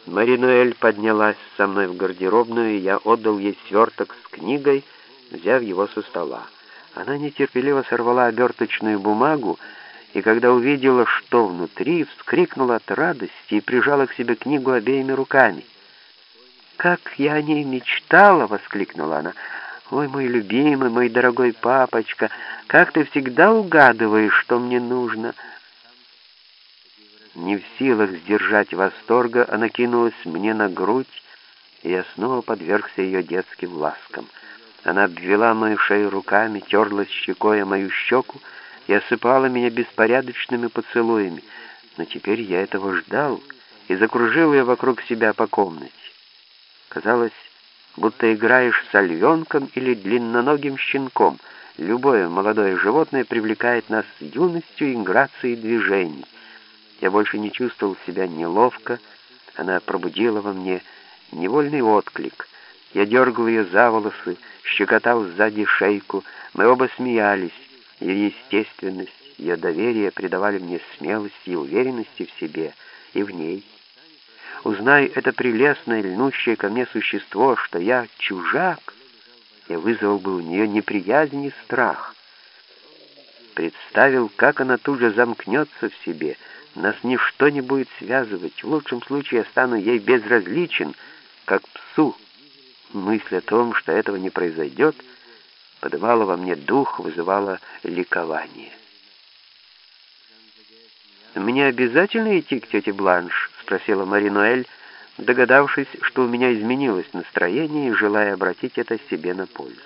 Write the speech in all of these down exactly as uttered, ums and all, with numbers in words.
Маринуэль поднялась со мной в гардеробную, и я отдал ей сверток с книгой, взяв его со стола. Она нетерпеливо сорвала оберточную бумагу, и когда увидела, что внутри, вскрикнула от радости и прижала к себе книгу обеими руками. «Как я о ней мечтала!» — воскликнула она. «Ой, мой любимый, мой дорогой папочка, как ты всегда угадываешь, что мне нужно!» Не в силах сдержать восторга, она кинулась мне на грудь, и я снова подвергся ее детским ласкам. Она обвела мою шею руками, терлась щекой о мою щеку и осыпала меня беспорядочными поцелуями. Но теперь я этого ждал и закружил ее вокруг себя по комнате. Казалось, будто играешь с оленком или длинноногим щенком. Любое молодое животное привлекает нас юностью и грацией движений. Я больше не чувствовал себя неловко. Она пробудила во мне невольный отклик. Я дергал ее за волосы, щекотал сзади шейку. Мы оба смеялись. Ее естественность, ее доверие придавали мне смелости и уверенности в себе и в ней. Узнай это прелестное, льнущее ко мне существо, что я чужак, я вызвал бы у нее неприязнь и страх. Представил, как она тут же замкнется в себе. Нас ничто не будет связывать. В лучшем случае я стану ей безразличен, как псу. Мысль о том, что этого не произойдет, подавала во мне дух, вызывала ликование. «Мне обязательно идти к тете Бланш?» — спросила Маринуэль, догадавшись, что у меня изменилось настроение и желая обратить это себе на пользу.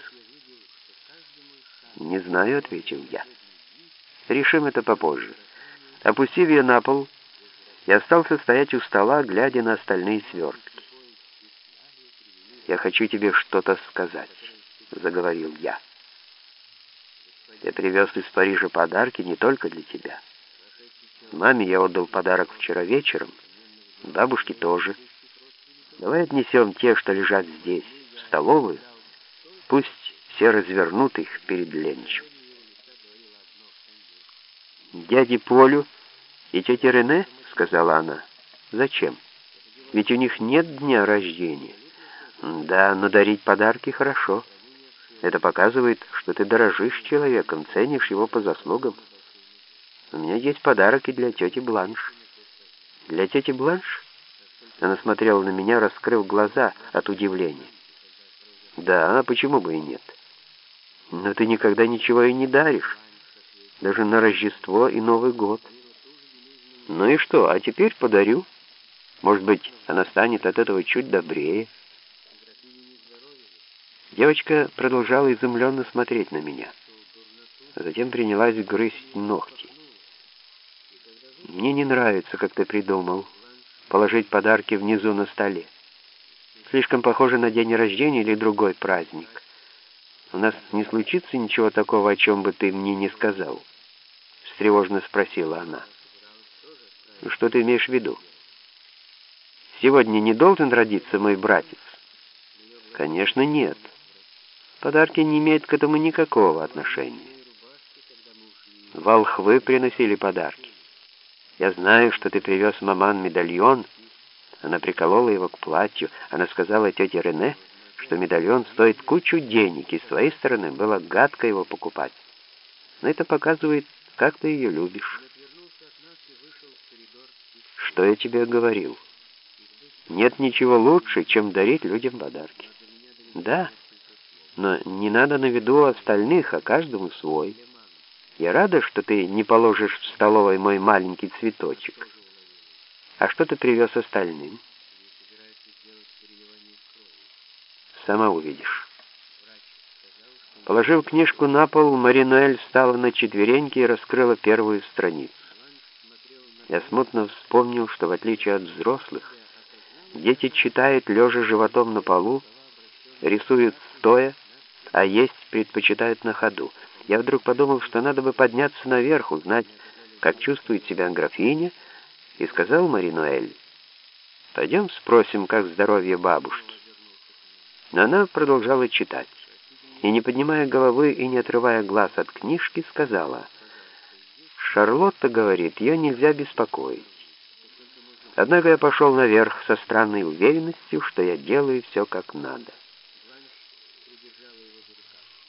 «Не знаю», — ответил я. «Решим это попозже». Опустив ее на пол, я остался стоять у стола, глядя на остальные свертки. «Я хочу тебе что-то сказать», — заговорил я. «Я привез из Парижа подарки не только для тебя. Маме я отдал подарок вчера вечером, бабушке тоже. Давай отнесем те, что лежат здесь, в столовую. Пусть все развернут их перед Ленчем». «Дяде Полю и тете Рене?» — сказала она. «Зачем? Ведь у них нет дня рождения». «Да, но дарить подарки хорошо. Это показывает, что ты дорожишь человеком, ценишь его по заслугам. У меня есть подарок и для тети Бланш». «Для тети Бланш?» Она смотрела на меня, раскрыв глаза от удивления. «Да, а почему бы и нет? Но ты никогда ничего и не даришь. Даже на Рождество и Новый год». «Ну и что, а теперь подарю. Может быть, она станет от этого чуть добрее». Девочка продолжала изумленно смотреть на меня, а затем принялась грызть ногти. «Мне не нравится, как ты придумал, положить подарки внизу на столе. Слишком похоже на день рождения или другой праздник. У нас не случится ничего такого, о чем бы ты мне не сказал?» Встревоженно спросила она. «Что ты имеешь в виду? Сегодня не должен родиться мой братец?» «Конечно, нет. Подарки не имеют к этому никакого отношения. Волхвы приносили подарки. Я знаю, что ты привез маман медальон». Она приколола его к платью. Она сказала тете Рене, что медальон стоит кучу денег, и с твоей стороны было гадко его покупать. Но это показывает, как ты ее любишь. Что я тебе говорил? Нет ничего лучше, чем дарить людям подарки. Да, но не надо на виду остальных, а каждому свой. Я рада, что ты не положишь в столовой мой маленький цветочек. А что ты привез остальным? Сама увидишь. Положив книжку на пол, Маринуэль встала на четвереньки и раскрыла первую страницу. Я смутно вспомнил, что в отличие от взрослых, дети читают лежа животом на полу, рисуют стоя, а есть предпочитают на ходу. Я вдруг подумал, что надо бы подняться наверх, узнать, как чувствует себя графиня, и сказал Маринуэль: «Пойдем спросим, как здоровье бабушки». Но она продолжала читать, и, не поднимая головы и не отрывая глаз от книжки, сказала: «Шарлотта говорит, ее нельзя беспокоить. Однако я пошел наверх со странной уверенностью, что я делаю все как надо.